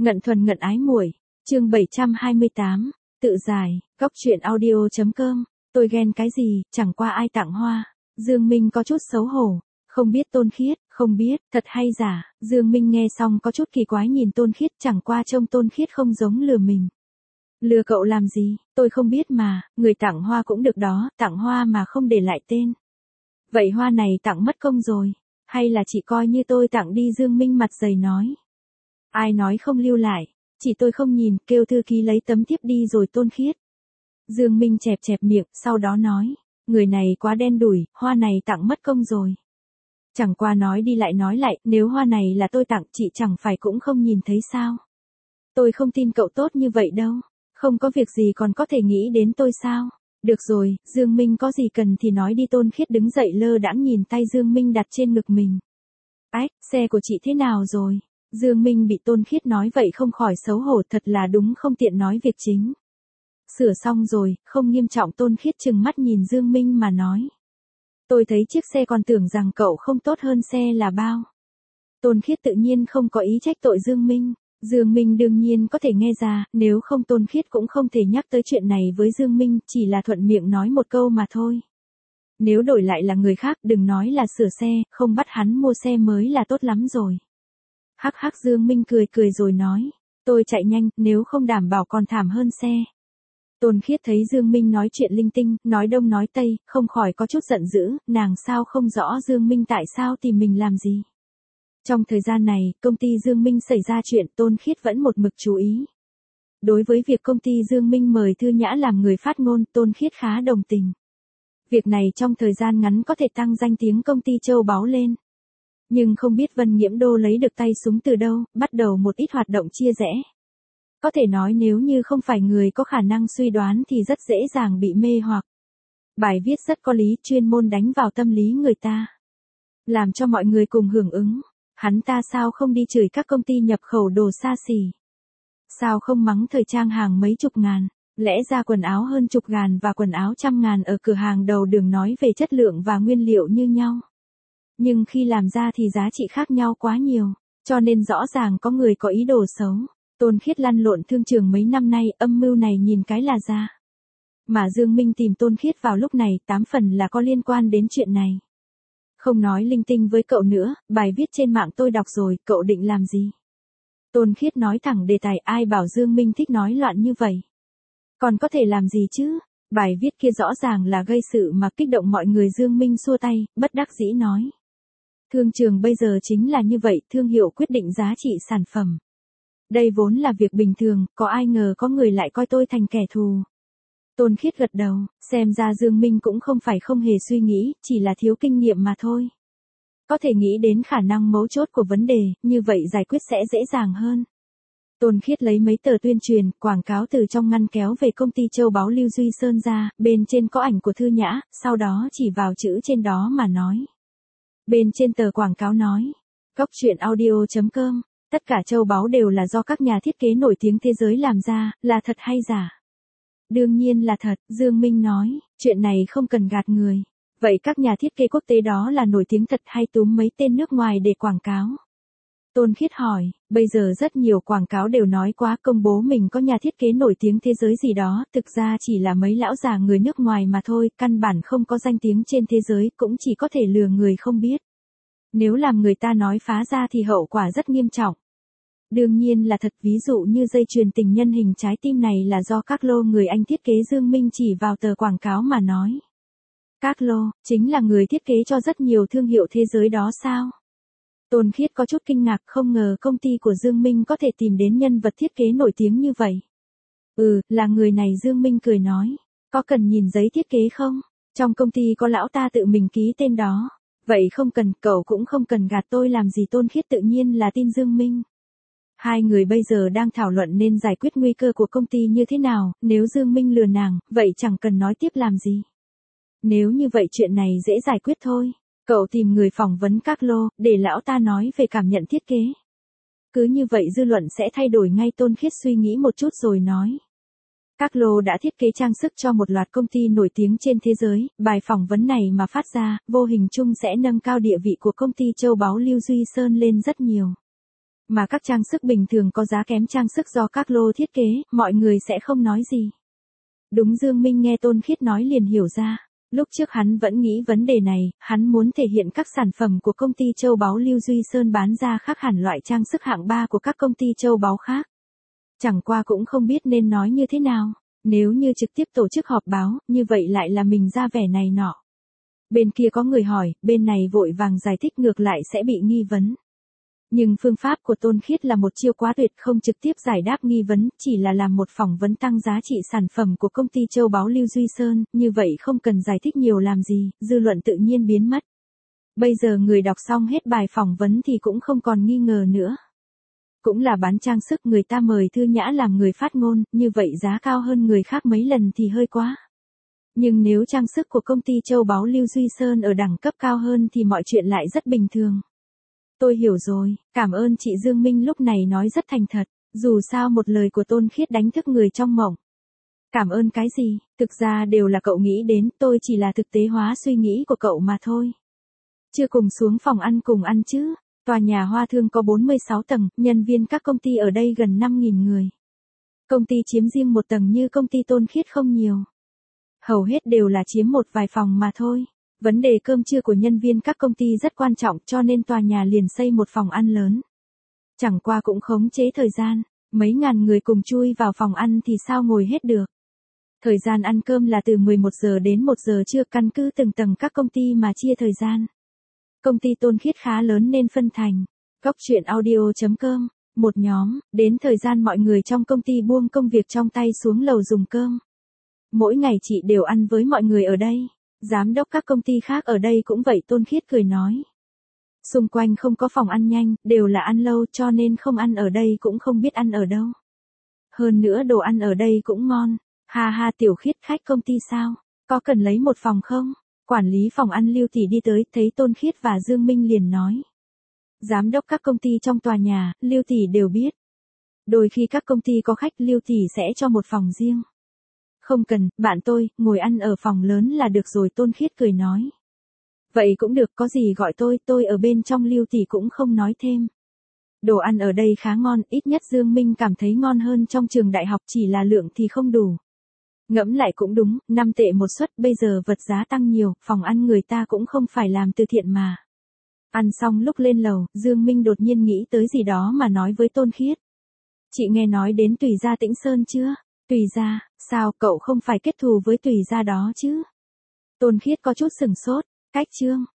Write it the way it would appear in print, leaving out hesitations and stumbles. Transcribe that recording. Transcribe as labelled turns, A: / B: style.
A: Ngận thuần ngận ái muội, chương 728, tự giải, góc truyện audio.com, tôi ghen cái gì, chẳng qua ai tặng hoa. Dương Minh có chút xấu hổ, không biết Tôn Khiết, không biết, thật hay giả. Dương Minh nghe xong có chút kỳ quái nhìn Tôn Khiết, chẳng qua trông Tôn Khiết không giống lừa mình. Lừa cậu làm gì, tôi không biết mà, người tặng hoa cũng được đó, tặng hoa mà không để lại tên. Vậy hoa này tặng mất công rồi, hay là chị coi như tôi tặng đi. Dương Minh mặt dày nói. Ai nói không lưu lại, chỉ tôi không nhìn, kêu thư ký lấy tấm thiếp đi rồi. Tôn Khiết. Dương Minh chẹp chẹp miệng, sau đó nói, người này quá đen đủi, hoa này tặng mất công rồi. Chẳng qua nói đi lại nói lại, nếu hoa này là tôi tặng chị chẳng phải cũng không nhìn thấy sao. Tôi không tin cậu tốt như vậy đâu, không có việc gì còn có thể nghĩ đến tôi sao. Được rồi, Dương Minh có gì cần thì nói đi. Tôn Khiết đứng dậy lơ đãng nhìn tay Dương Minh đặt trên ngực mình. Ách, xe của chị thế nào rồi? Dương Minh bị Tôn Khiết nói vậy không khỏi xấu hổ, thật là đúng không tiện nói việc chính. Sửa xong rồi, không nghiêm trọng. Tôn Khiết trừng mắt nhìn Dương Minh mà nói. Tôi thấy chiếc xe còn tưởng rằng cậu không tốt hơn xe là bao. Tôn Khiết tự nhiên không có ý trách tội Dương Minh. Dương Minh đương nhiên có thể nghe ra, nếu không Tôn Khiết cũng không thể nhắc tới chuyện này với Dương Minh, chỉ là thuận miệng nói một câu mà thôi. Nếu đổi lại là người khác, đừng nói là sửa xe, không bắt hắn mua xe mới là tốt lắm rồi. Hắc hắc, Dương Minh cười cười rồi nói, tôi chạy nhanh, nếu không đảm bảo còn thảm hơn xe. Tôn Khiết thấy Dương Minh nói chuyện linh tinh, nói đông nói tây, không khỏi có chút giận dữ, nàng sao không rõ Dương Minh tại sao tìm mình làm gì. Trong thời gian này, công ty Dương Minh xảy ra chuyện, Tôn Khiết vẫn một mực chú ý. Đối với việc công ty Dương Minh mời Thư Nhã làm người phát ngôn, Tôn Khiết khá đồng tình. Việc này trong thời gian ngắn có thể tăng danh tiếng công ty châu báu lên. Nhưng không biết Vân Nhiễm Đô lấy được tay súng từ đâu, bắt đầu một ít hoạt động chia rẽ. Có thể nói nếu như không phải người có khả năng suy đoán thì rất dễ dàng bị mê hoặc. Bài viết rất có lý, chuyên môn đánh vào tâm lý người ta. Làm cho mọi người cùng hưởng ứng. Hắn ta sao không đi chửi các công ty nhập khẩu đồ xa xỉ? Sao không mắng thời trang hàng mấy chục ngàn? Lẽ ra quần áo hơn chục ngàn và quần áo trăm ngàn ở cửa hàng đầu đường nói về chất lượng và nguyên liệu như nhau. Nhưng khi làm ra thì giá trị khác nhau quá nhiều, cho nên rõ ràng có người có ý đồ xấu. Tôn Khiết lăn lộn thương trường mấy năm nay, âm mưu này nhìn cái là ra. Mà Dương Minh tìm Tôn Khiết vào lúc này, 8 phần là có liên quan đến chuyện này. Không nói linh tinh với cậu nữa, bài viết trên mạng tôi đọc rồi, cậu định làm gì? Tôn Khiết nói thẳng đề tài, ai bảo Dương Minh thích nói loạn như vậy? Còn có thể làm gì chứ? Bài viết kia rõ ràng là gây sự mà kích động mọi người. Dương Minh xua tay, bất đắc dĩ nói. Thương trường bây giờ chính là như vậy, thương hiệu quyết định giá trị sản phẩm. Đây vốn là việc bình thường, có ai ngờ có người lại coi tôi thành kẻ thù. Tôn Khiết gật đầu, xem ra Dương Minh cũng không phải không hề suy nghĩ, chỉ là thiếu kinh nghiệm mà thôi. Có thể nghĩ đến khả năng mấu chốt của vấn đề, như vậy giải quyết sẽ dễ dàng hơn. Tôn Khiết lấy mấy tờ tuyên truyền, quảng cáo từ trong ngăn kéo về công ty châu báu Lưu Duy Sơn ra, bên trên có ảnh của Thư Nhã, sau đó chỉ vào chữ trên đó mà nói. Bên trên tờ quảng cáo nói, góc truyện audio.com, tất cả châu báu đều là do các nhà thiết kế nổi tiếng thế giới làm ra, là thật hay giả? Đương nhiên là thật, Dương Minh nói, chuyện này không cần gạt người. Vậy các nhà thiết kế quốc tế đó là nổi tiếng thật hay túm mấy tên nước ngoài để quảng cáo? Tôn Khiết hỏi, bây giờ rất nhiều quảng cáo đều nói quá, công bố mình có nhà thiết kế nổi tiếng thế giới gì đó, thực ra chỉ là mấy lão già người nước ngoài mà thôi, căn bản không có danh tiếng trên thế giới, cũng chỉ có thể lừa người không biết. Nếu làm người ta nói phá ra thì hậu quả rất nghiêm trọng. Đương nhiên là thật, ví dụ như dây chuyền tình nhân hình trái tim này là do Carlo người Anh thiết kế. Dương Minh chỉ vào tờ quảng cáo mà nói. Carlo, chính là người thiết kế cho rất nhiều thương hiệu thế giới đó sao? Tôn Khiết có chút kinh ngạc, không ngờ công ty của Dương Minh có thể tìm đến nhân vật thiết kế nổi tiếng như vậy. Là người này. Dương Minh cười nói, có cần nhìn giấy thiết kế không? Trong công ty có lão ta tự mình ký tên đó. Vậy không cần, cậu cũng không cần gạt tôi làm gì. Tôn Khiết tự nhiên là tin Dương Minh. Hai người bây giờ đang thảo luận nên giải quyết nguy cơ của công ty như thế nào, nếu Dương Minh lừa nàng, vậy chẳng cần nói tiếp làm gì. Nếu như vậy chuyện này dễ giải quyết thôi. Cậu tìm người phỏng vấn Carlo, để lão ta nói về cảm nhận thiết kế. Cứ như vậy dư luận sẽ thay đổi ngay. Tôn Khiết suy nghĩ một chút rồi nói. Carlo đã thiết kế trang sức cho một loạt công ty nổi tiếng trên thế giới, bài phỏng vấn này mà phát ra, vô hình chung sẽ nâng cao địa vị của công ty châu báu Lưu Duy Sơn lên rất nhiều. Mà các trang sức bình thường có giá kém trang sức do các lô thiết kế, mọi người sẽ không nói gì. Đúng, Dương Minh nghe Tôn Khiết nói liền hiểu ra. Lúc trước hắn vẫn nghĩ vấn đề này, hắn muốn thể hiện các sản phẩm của công ty châu báu Lưu Duy Sơn bán ra khác hẳn loại trang sức hạng 3 của các công ty châu báu khác. Chẳng qua cũng không biết nên nói như thế nào. Nếu như trực tiếp tổ chức họp báo, như vậy lại là mình ra vẻ này nọ. Bên kia có người hỏi, bên này vội vàng giải thích ngược lại sẽ bị nghi vấn. Nhưng phương pháp của Tôn Khiết là một chiêu quá tuyệt, không trực tiếp giải đáp nghi vấn, chỉ là làm một phỏng vấn tăng giá trị sản phẩm của công ty châu báu Lưu Duy Sơn, như vậy không cần giải thích nhiều làm gì, dư luận tự nhiên biến mất. Bây giờ người đọc xong hết bài phỏng vấn thì cũng không còn nghi ngờ nữa. Cũng là bán trang sức, người ta mời Thư Nhã làm người phát ngôn, như vậy giá cao hơn người khác mấy lần thì hơi quá. Nhưng nếu trang sức của công ty châu báu Lưu Duy Sơn ở đẳng cấp cao hơn thì mọi chuyện lại rất bình thường. Tôi hiểu rồi, cảm ơn chị Dương Minh lúc này nói rất thành thật, dù sao một lời của Tôn Khiết đánh thức người trong mộng. Cảm ơn cái gì, thực ra đều là cậu nghĩ đến, tôi chỉ là thực tế hóa suy nghĩ của cậu mà thôi. Chưa cùng xuống phòng ăn cùng ăn chứ, tòa nhà Hoa Thương có 46 tầng, nhân viên các công ty ở đây gần 5.000 người. Công ty chiếm riêng một tầng như công ty Tôn Khiết không nhiều. Hầu hết đều là chiếm một vài phòng mà thôi. Vấn đề cơm trưa của nhân viên các công ty rất quan trọng cho nên tòa nhà liền xây một phòng ăn lớn. Chẳng qua cũng khống chế thời gian, mấy ngàn người cùng chui vào phòng ăn thì sao ngồi hết được. Thời gian ăn cơm là từ 11 giờ đến 1 giờ trưa, căn cứ từng tầng các công ty mà chia thời gian. Công ty Tôn Khiết khá lớn nên phân thành Góc Chuyện Audio.com, một nhóm, đến thời gian mọi người trong công ty buông công việc trong tay xuống lầu dùng cơm. Mỗi ngày chị đều ăn với mọi người ở đây. Giám đốc các công ty khác ở đây cũng vậy, Tôn Khiết cười nói. Xung quanh không có phòng ăn nhanh, đều là ăn lâu cho nên không ăn ở đây cũng không biết ăn ở đâu. Hơn nữa đồ ăn ở đây cũng ngon. Ha ha, Tiểu Khiết, khách công ty sao? Có cần lấy một phòng không? Quản lý phòng ăn Lưu Tỷ đi tới, thấy Tôn Khiết và Dương Minh liền nói. Giám đốc các công ty trong tòa nhà, Lưu Tỷ đều biết. Đôi khi các công ty có khách, Lưu Tỷ sẽ cho một phòng riêng. Không cần, bạn tôi, ngồi ăn ở phòng lớn là được rồi, Tôn Khiết cười nói. Vậy cũng được, có gì gọi tôi ở bên trong. Lưu Tỷ cũng không nói thêm. Đồ ăn ở đây khá ngon, ít nhất Dương Minh cảm thấy ngon hơn trong trường đại học, chỉ là lượng thì không đủ. Ngẫm lại cũng đúng, 5 tệ một suất, bây giờ vật giá tăng nhiều, phòng ăn người ta cũng không phải làm từ thiện mà. Ăn xong lúc lên lầu, Dương Minh đột nhiên nghĩ tới gì đó mà nói với Tôn Khiết. Chị nghe nói đến Tùy Gia Tĩnh Sơn chưa? Tùy Gia, sao cậu không phải kết thù với Tùy Gia đó chứ? Tôn Khiết có chút sừng sốt, cách chương.